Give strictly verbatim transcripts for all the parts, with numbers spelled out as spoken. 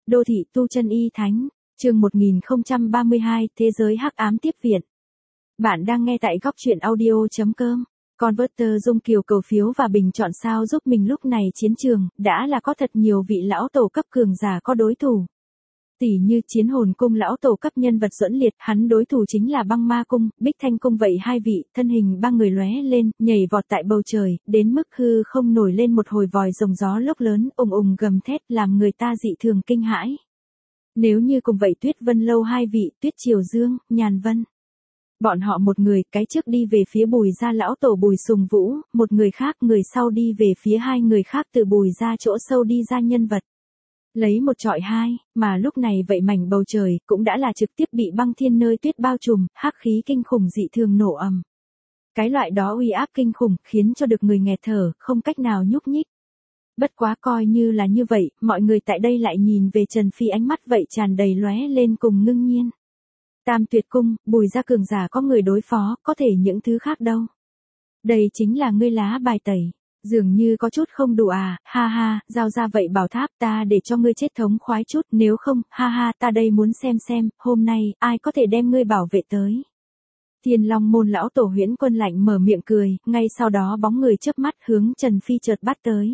Đô thị tu chân y thánh, chương một nghìn không trăm ba mươi hai, Thế giới hắc ám tiếp viện. Bạn đang nghe tại góc truyện audio.com. Converter Dung Kiều cầu phiếu và bình chọn sao giúp mình. Lúc này chiến trường đã là có thật nhiều vị lão tổ cấp cường giả có đối thủ. Tỷ như Chiến Hồn Cung lão tổ cấp nhân vật Duẫn Liệt, hắn đối thủ chính là Băng Ma Cung, Bích Thanh Cung. Vậy hai vị, thân hình ba người lóe lên, nhảy vọt tại bầu trời, đến mức hư không nổi lên một hồi vòi rồng gió lốc lớn, ùng ùng gầm thét làm người ta dị thường kinh hãi. Nếu như cùng vậy Tuyết Vân Lâu hai vị, Tuyết Triều Dương, Nhàn Vân. Bọn họ một người, cái trước đi về phía Bùi gia lão tổ Bùi Sùng Vũ, một người khác, người sau đi về phía hai người khác từ Bùi gia chỗ sâu đi ra nhân vật. Lấy một trọi hai, mà lúc này vậy mảnh bầu trời cũng đã là trực tiếp bị băng thiên nơi tuyết bao trùm, hắc khí kinh khủng dị thường nổ ầm. Cái loại đó uy áp kinh khủng khiến cho được người nghẹt thở, không cách nào nhúc nhích. Bất quá coi như là như vậy, mọi người tại đây lại nhìn về Trần Phi ánh mắt vậy tràn đầy lóe lên cùng ngưng nhiên. Tam Tuyệt Cung, Bùi gia cường giả có người đối phó, có thể những thứ khác đâu. Đây chính là ngươi lá bài tẩy. Dường như có chút không đủ à, ha ha, giao ra vậy bảo tháp ta để cho ngươi chết thống khoái chút, nếu không, ha ha, ta đây muốn xem xem, hôm nay, ai có thể đem ngươi bảo vệ tới. Thiên Long môn lão tổ Huyễn Quân lạnh mở miệng cười, ngay sau đó bóng người chớp mắt hướng Trần Phi chợt bắt tới.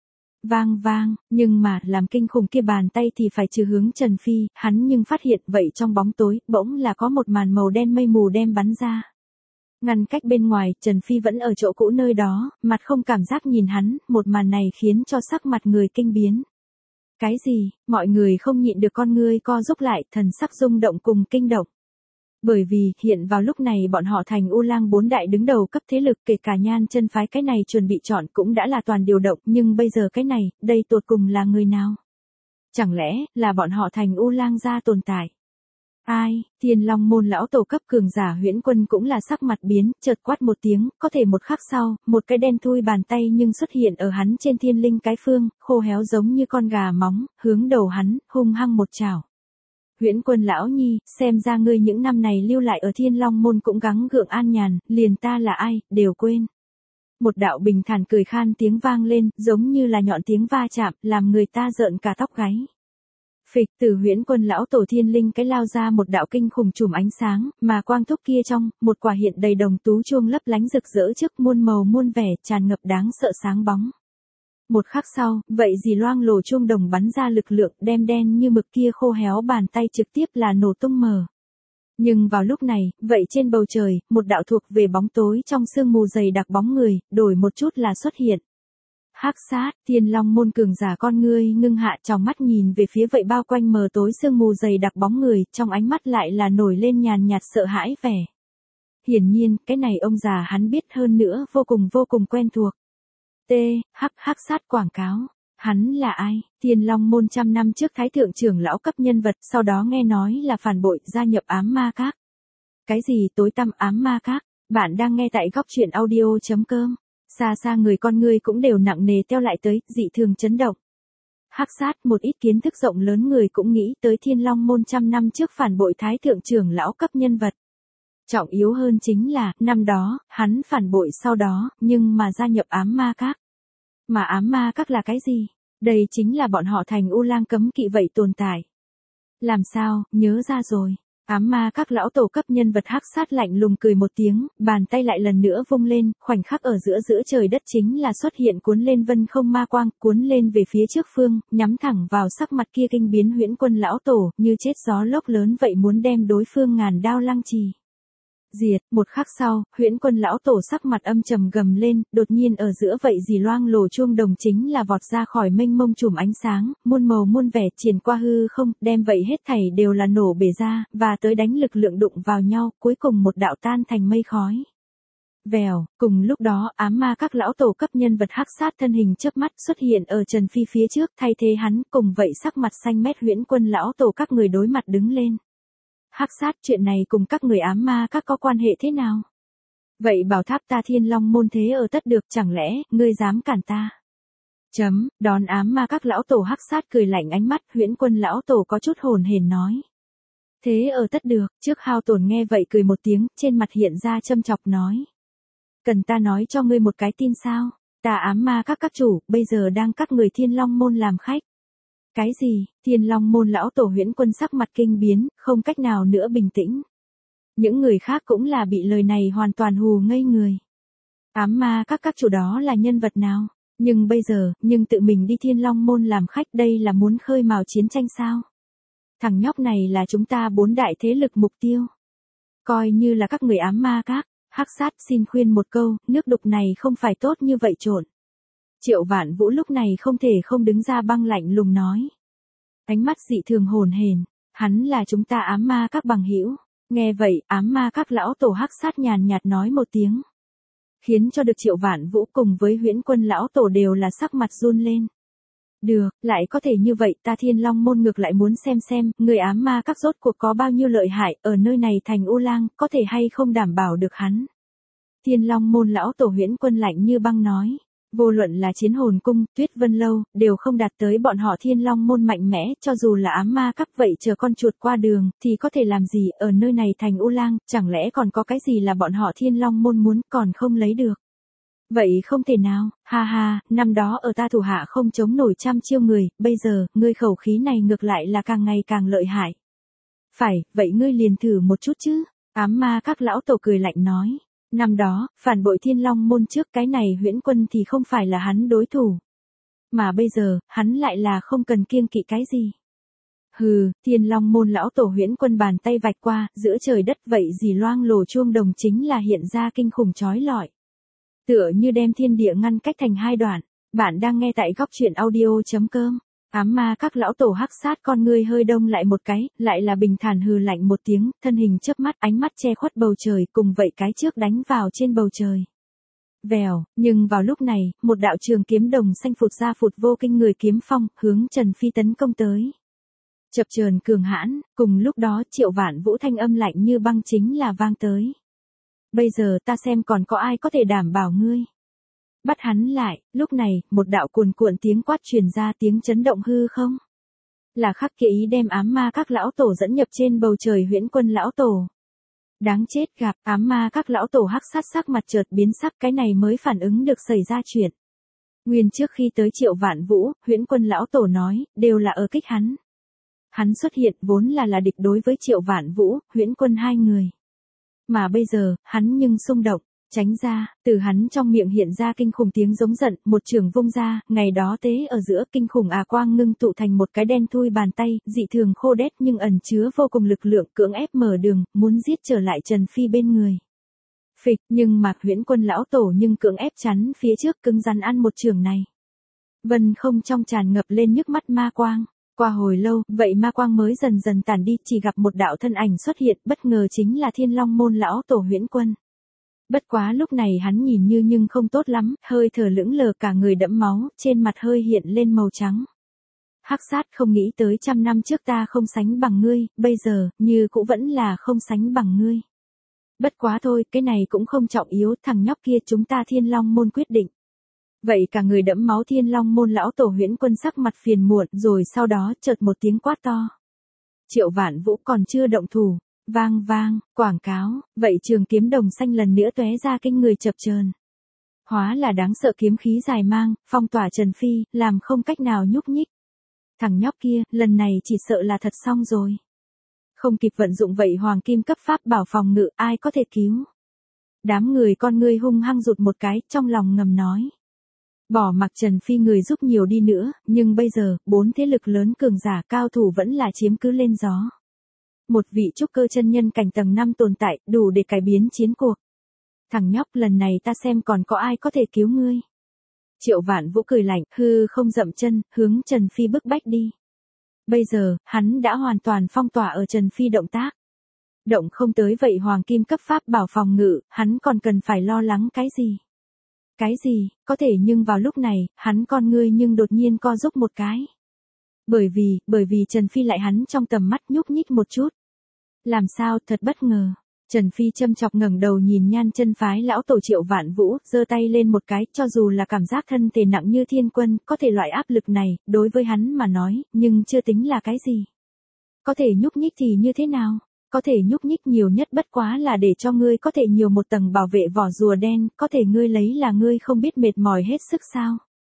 Vang vang, nhưng mà, làm kinh khủng kia bàn tay thì phải trừ hướng Trần Phi, hắn nhưng phát hiện vậy trong bóng tối, bỗng là có một màn màu đen mây mù đem bắn ra. Ngăn cách bên ngoài, Trần Phi vẫn ở chỗ cũ nơi đó, mặt không cảm giác nhìn hắn, một màn này khiến cho sắc mặt người kinh biến. Cái gì, mọi người không nhịn được con ngươi co rúm lại, thần sắc rung động cùng kinh động. Bởi vì, hiện vào lúc này bọn họ thành U Lang bốn đại đứng đầu cấp thế lực, kể cả Nhan Chân phái cái này chuẩn bị chọn cũng đã là toàn điều động, nhưng bây giờ cái này, đây tột cùng là người nào? Chẳng lẽ, là bọn họ thành U Lang gia tồn tại? Ai, Thiên Long môn lão tổ cấp cường giả Huyễn Quân cũng là sắc mặt biến, chợt quát một tiếng, có thể một khắc sau, một cái đen thui bàn tay nhưng xuất hiện ở hắn trên thiên linh cái phương, khô héo giống như con gà móng, hướng đầu hắn, hung hăng một chảo. Huyễn Quân lão nhi, xem ra ngươi những năm này lưu lại ở Thiên Long môn cũng gắng gượng an nhàn, liền ta là ai, đều quên. Một đạo bình thản cười khan tiếng vang lên, giống như là nhọn tiếng va chạm, làm người ta rợn cả tóc gáy. Phịch, từ Huyễn Quân lão tổ thiên linh cái lao ra một đạo kinh khủng chùm ánh sáng, mà quang thúc kia trong, một quả hiện đầy đồng tú chuông lấp lánh rực rỡ trước muôn màu muôn vẻ, tràn ngập đáng sợ sáng bóng. Một khắc sau, vậy dì loang lổ chuông đồng bắn ra lực lượng đem đen như mực kia khô héo bàn tay trực tiếp là nổ tung mờ. Nhưng vào lúc này, vậy trên bầu trời, một đạo thuộc về bóng tối trong sương mù dày đặc bóng người, đổi một chút là xuất hiện. Hắc sát, Thiên Long môn cường giả con ngươi ngưng hạ trong mắt nhìn về phía vậy bao quanh mờ tối sương mù dày đặc bóng người, trong ánh mắt lại là nổi lên nhàn nhạt sợ hãi vẻ. Hiển nhiên, cái này ông già hắn biết hơn nữa, vô cùng vô cùng quen thuộc. T, hắc hắc sát quảng cáo. Hắn là ai? Thiên Long môn trăm năm trước thái thượng trưởng lão cấp nhân vật, sau đó nghe nói là phản bội, gia nhập ám ma các. Cái gì tối tăm ám ma các? Bạn đang nghe tại góc truyện audio.com. Xa xa người con ngươi cũng đều nặng nề theo lại tới, dị thường chấn động. Hắc sát, một ít kiến thức rộng lớn người cũng nghĩ tới Thiên Long môn trăm năm trước phản bội thái thượng trưởng lão cấp nhân vật. Trọng yếu hơn chính là, năm đó, hắn phản bội sau đó, nhưng mà gia nhập ám ma các. Mà ám ma các là cái gì? Đây chính là bọn họ thành U Lang cấm kỵ vậy tồn tại. Làm sao, nhớ ra rồi. Ám ma các lão tổ cấp nhân vật hắc sát lạnh lùng cười một tiếng, bàn tay lại lần nữa vung lên, khoảnh khắc ở giữa giữa trời đất chính là xuất hiện cuốn lên vân không ma quang, cuốn lên về phía trước phương, nhắm thẳng vào sắc mặt kia kinh biến Huyễn Quân lão tổ, như chết gió lốc lớn vậy muốn đem đối phương ngàn đao lăng trì. Diệt, một khắc sau, Huyễn Quân lão tổ sắc mặt âm trầm gầm lên, đột nhiên ở giữa vậy dì loang lổ chuông đồng chính là vọt ra khỏi mênh mông chùm ánh sáng, muôn màu muôn vẻ triển qua hư không, đem vậy hết thảy đều là nổ bể ra, và tới đánh lực lượng đụng vào nhau, cuối cùng một đạo tan thành mây khói. Vèo, cùng lúc đó, ám ma các lão tổ cấp nhân vật hắc sát thân hình chớp mắt xuất hiện ở Trần Phi phía trước, thay thế hắn, cùng vậy sắc mặt xanh mét Huyễn Quân lão tổ các người đối mặt đứng lên. Hắc sát, chuyện này cùng các người ám ma các có quan hệ thế nào? Vậy bảo tháp ta Thiên Long môn thế ở tất được, chẳng lẽ, ngươi dám cản ta? Chấm, đón ám ma các lão tổ hắc sát cười lạnh ánh mắt, Huyễn Quân lão tổ có chút hồn hển nói. Thế ở tất được, trước hao tổn nghe vậy cười một tiếng, trên mặt hiện ra châm chọc nói. Cần ta nói cho ngươi một cái tin sao? Ta ám ma các các chủ, bây giờ đang các người Thiên Long môn làm khách. Cái gì? Thiên Long môn lão tổ Huyễn Quân sắc mặt kinh biến, không cách nào nữa bình tĩnh. Những người khác cũng là bị lời này hoàn toàn hù ngây người. Ám ma các các chủ đó là nhân vật nào? Nhưng bây giờ, nhưng tự mình đi Thiên Long môn làm khách đây là muốn khơi mào chiến tranh sao? Thằng nhóc này là chúng ta bốn đại thế lực mục tiêu. Coi như là các người ám ma các, Hắc Sát xin khuyên một câu, nước đục này không phải tốt như vậy trộn. Triệu Vạn Vũ lúc này không thể không đứng ra băng lạnh lùng nói. Ánh mắt dị thường hồn hển, hắn là chúng ta ám ma các bằng hữu. Nghe vậy, ám ma các lão tổ Hắc Sát nhàn nhạt nói một tiếng. Khiến cho được Triệu Vạn Vũ cùng với Huyễn Quân lão tổ đều là sắc mặt run lên. Được, lại có thể như vậy ta Thiên Long môn ngược lại muốn xem xem, người ám ma các rốt cuộc có bao nhiêu lợi hại, ở nơi này thành U Lang, có thể hay không đảm bảo được hắn. Thiên Long môn lão tổ Huyễn Quân lạnh như băng nói, vô luận là Chiến Hồn Cung, Tuyết Vân Lâu, đều không đạt tới bọn họ Thiên Long môn mạnh mẽ, cho dù là ám ma các vậy chờ con chuột qua đường, thì có thể làm gì, ở nơi này thành U Lang, chẳng lẽ còn có cái gì là bọn họ Thiên Long môn muốn, còn không lấy được. Vậy không thể nào, ha ha, năm đó ở ta thủ hạ không chống nổi trăm chiêu người, bây giờ, ngươi khẩu khí này ngược lại là càng ngày càng lợi hại. Phải, vậy ngươi liền thử một chút chứ, ám ma các lão tổ cười lạnh nói. Năm đó, phản bội Thiên Long môn trước cái này Huyễn Quân thì không phải là hắn đối thủ. Mà bây giờ, hắn lại là không cần kiêng kỵ cái gì. Hừ, Thiên Long môn lão tổ Huyễn Quân bàn tay vạch qua, giữa trời đất vậy gì loang lổ chuông đồng chính là hiện ra kinh khủng chói lọi. Tựa như đem thiên địa ngăn cách thành hai đoạn. Bạn đang nghe tại góc truyện audio chấm com. Ám ma các lão tổ Hắc Sát con ngươi hơi đông lại một cái, lại là bình thản hừ lạnh một tiếng, thân hình chớp mắt, ánh mắt che khuất bầu trời, cùng vậy cái trước đánh vào trên bầu trời. Vèo, nhưng vào lúc này, một đạo trường kiếm đồng xanh phụt ra phụt vô kinh người kiếm phong, hướng Trần Phi tấn công tới. Chập chờn cường hãn, cùng lúc đó Triệu Vạn Vũ thanh âm lạnh như băng chính là vang tới. Bây giờ ta xem còn có ai có thể đảm bảo ngươi. Bắt hắn lại, lúc này, một đạo cuồn cuộn tiếng quát truyền ra tiếng chấn động hư không. Là Khắc Kỵ ý đem ám ma các lão tổ dẫn nhập trên bầu trời Huyễn Quân lão tổ. Đáng chết gặp, ám ma các lão tổ Hắc Sát sắc mặt chợt biến sắc, cái này mới phản ứng được xảy ra chuyện. Nguyên trước khi tới Triệu Vạn Vũ, Huyễn Quân lão tổ nói, đều là ở kích hắn. Hắn xuất hiện vốn là là địch đối với Triệu Vạn Vũ, Huyễn Quân hai người. Mà bây giờ, hắn nhưng xung động, tránh ra, từ hắn trong miệng hiện ra kinh khủng tiếng giống giận, một trường vung ra, ngày đó tế ở giữa kinh khủng à quang ngưng tụ thành một cái đen thui bàn tay, dị thường khô đét nhưng ẩn chứa vô cùng lực lượng, cưỡng ép mở đường, muốn giết trở lại Trần Phi bên người. Phịch, nhưng mà Huyễn Quân lão tổ nhưng cưỡng ép chắn phía trước cứng rắn ăn một trường này. Vân không trong tràn ngập lên nhức mắt ma quang. Qua hồi lâu, vậy ma quang mới dần dần tàn đi, chỉ gặp một đạo thân ảnh xuất hiện, bất ngờ chính là Thiên Long môn lão tổ Huyễn Quân. Bất quá lúc này hắn nhìn như nhưng không tốt lắm, hơi thở lững lờ cả người đẫm máu, trên mặt hơi hiện lên màu trắng. Hắc Sát không nghĩ tới trăm năm trước ta không sánh bằng ngươi, bây giờ, như cũng vẫn là không sánh bằng ngươi. Bất quá thôi, cái này cũng không trọng yếu, thằng nhóc kia chúng ta Thiên Long môn quyết định. Vậy cả người đẫm máu Thiên Long môn lão tổ Huyễn Quân sắc mặt phiền muộn, rồi sau đó chợt một tiếng quát to. Triệu Vạn Vũ còn chưa động thủ, vang vang, quảng cáo, vậy trường kiếm đồng xanh lần nữa tóe ra kinh người chập chờn. Hóa là đáng sợ kiếm khí dài mang, phong tỏa Trần Phi, làm không cách nào nhúc nhích. Thằng nhóc kia, lần này chỉ sợ là thật xong rồi. Không kịp vận dụng vậy hoàng kim cấp pháp bảo phòng ngự, ai có thể cứu. Đám người con ngươi hung hăng rụt một cái, trong lòng ngầm nói. Bỏ mặc Trần Phi người giúp nhiều đi nữa, nhưng bây giờ, bốn thế lực lớn cường giả cao thủ vẫn là chiếm cứ lên gió. Một vị trúc cơ chân nhân cảnh tầng năm tồn tại, đủ để cải biến chiến cuộc. Thằng nhóc lần này ta xem còn có ai có thể cứu ngươi. Triệu Vạn Vũ cười lạnh, hư không dậm chân, hướng Trần Phi bức bách đi. Bây giờ, hắn đã hoàn toàn phong tỏa ở Trần Phi động tác. Động không tới vậy hoàng kim cấp pháp bảo phòng ngự, hắn còn cần phải lo lắng cái gì? Cái gì, có thể nhưng vào lúc này, hắn con ngươi nhưng đột nhiên co rúm một cái. Bởi vì, bởi vì Trần Phi lại hắn trong tầm mắt nhúc nhích một chút. Làm sao, thật bất ngờ. Trần Phi châm chọc ngẩng đầu nhìn Nhan Chân phái lão tổ Triệu Vạn Vũ, giơ tay lên một cái, cho dù là cảm giác thân thể nặng như thiên quân, có thể loại áp lực này, đối với hắn mà nói, nhưng chưa tính là cái gì. Có thể nhúc nhích thì như thế nào? Có thể nhúc nhích nhiều nhất bất quá là để cho ngươi có thể nhiều một tầng bảo vệ vỏ rùa đen, có thể ngươi lấy là ngươi không biết mệt mỏi hết sức sao?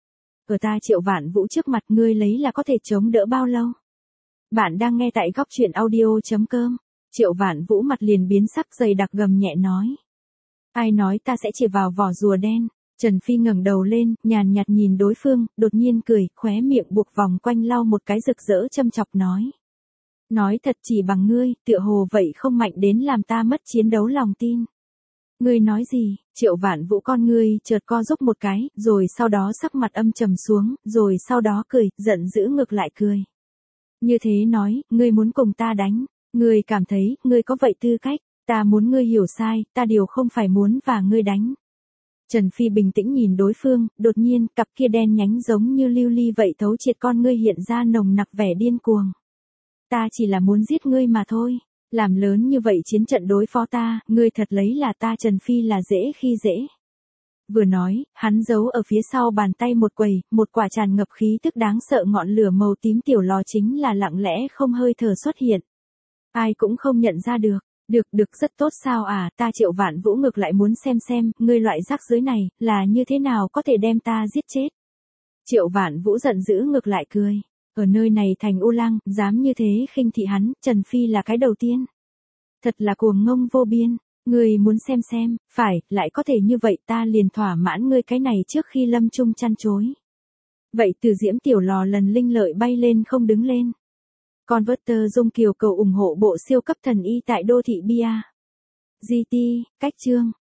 Ở ta Triệu Vạn Vũ trước mặt ngươi lấy là có thể chống đỡ bao lâu? Bạn đang nghe tại góc truyện audio.com. Triệu Vạn Vũ mặt liền biến sắc, dày đặc gầm nhẹ nói. Ai nói ta sẽ chỉ vào vỏ rùa đen? Trần Phi ngẩng đầu lên, nhàn nhạt nhìn đối phương, đột nhiên cười, khóe miệng buộc vòng quanh lau một cái rực rỡ châm chọc nói. Nói thật chỉ bằng ngươi, tựa hồ vậy không mạnh đến làm ta mất chiến đấu lòng tin. Ngươi nói gì? Triệu Vạn Vũ con ngươi chợt co rúm một cái, rồi sau đó sắc mặt âm trầm xuống, rồi sau đó cười, giận dữ ngược lại cười. Như thế nói, ngươi muốn cùng ta đánh, ngươi cảm thấy, ngươi có vậy tư cách, ta muốn ngươi hiểu sai, ta điều không phải muốn và ngươi đánh. Trần Phi bình tĩnh nhìn đối phương, đột nhiên, cặp kia đen nhánh giống như lưu ly vậy thấu triệt con ngươi hiện ra nồng nặc vẻ điên cuồng. Ta chỉ là muốn giết ngươi mà thôi, làm lớn như vậy chiến trận đối phó ta, ngươi thật lấy là ta Trần Phi là dễ khi dễ. Vừa nói, hắn giấu ở phía sau bàn tay một quầy, một quả tràn ngập khí tức đáng sợ ngọn lửa màu tím tiểu lò chính là lặng lẽ không hơi thở xuất hiện. Ai cũng không nhận ra được. Được được rất tốt sao à, ta Triệu Vạn Vũ ngược lại muốn xem xem, ngươi loại rác rưởi này, là như thế nào có thể đem ta giết chết. Triệu Vạn Vũ giận dữ ngược lại cười. Ở nơi này thành U Lăng, dám như thế khinh thị hắn, Trần Phi là cái đầu tiên. Thật là cuồng ngông vô biên, ngươi muốn xem xem, phải, lại có thể như vậy ta liền thỏa mãn ngươi cái này trước khi Lâm Trung chăn chối. Vậy từ diễm tiểu lò lần linh lợi bay lên không đứng lên. Converter Dung Kiều cầu ủng hộ bộ siêu cấp thần y tại đô thị Bia. giê tê, cách chương.